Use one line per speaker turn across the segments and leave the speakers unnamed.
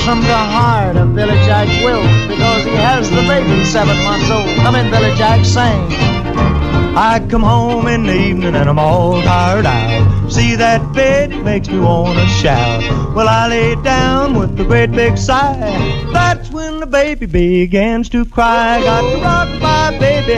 from the heart of Billy Jack Wills, because he has the baby 7 months old. Come in, Billy Jack, sing. I come home in the evening and I'm all tired out. See that bed, it makes me wanna shout. Well, I lay down with a great big sigh. That's when the baby begins to cry. Got to rock my baby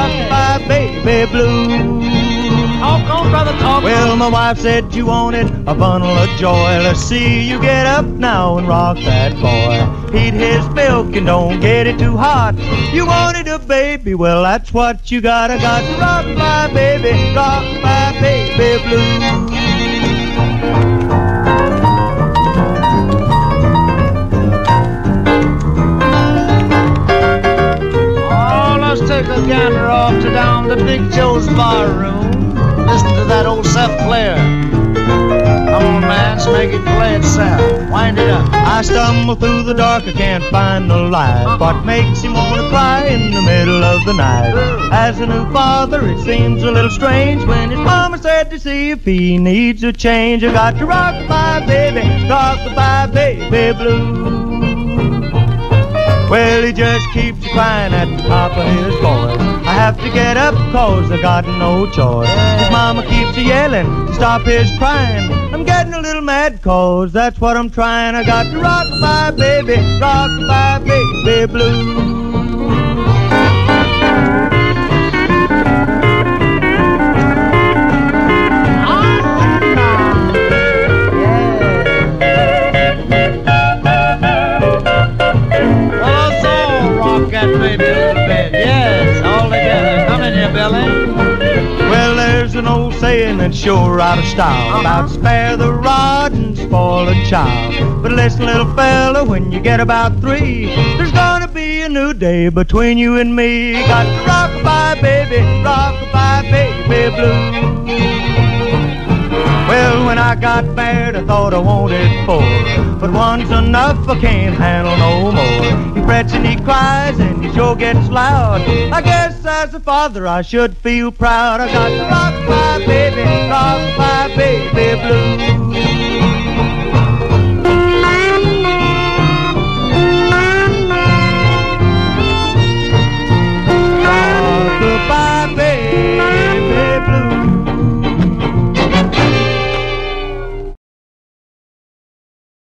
blue.
Talk on, brother, talk.
Well, my wife said you wanted a bundle of joy. Let's see you get up now and rock that boy. Heat his milk and don't get it too hot. You wanted a baby, well, that's what you got. I got to rock my baby blue.
Take a gander off to down to Big Joe's bar room. Listen to that old Seth Clare. Come on, man, make it play itself. Wind it up.
I stumble through the dark, I can't find the light. What makes him wanna cry in the middle of the night? As a new father, it seems a little strange when his mama said to see if he needs a change. I got to rock my baby blue. Well, he just keeps crying at the top of his voice. I have to get up cause I got no choice. His mama keeps yelling to stop his crying. I'm getting a little mad cause that's what I'm trying. I got to rock my baby blue. Well, there's an old saying that's sure out of style about spare the rod and spoil the child. But listen, little fella, when you get about 3, there's gonna be a new day between you and me. Got to rock my baby blue. Well, when I got married, I thought I wanted 4, but one's enough, I can't handle no more. He frets and he cries and he sure gets loud. I guess as a father I should feel proud. I got to rock my baby blue.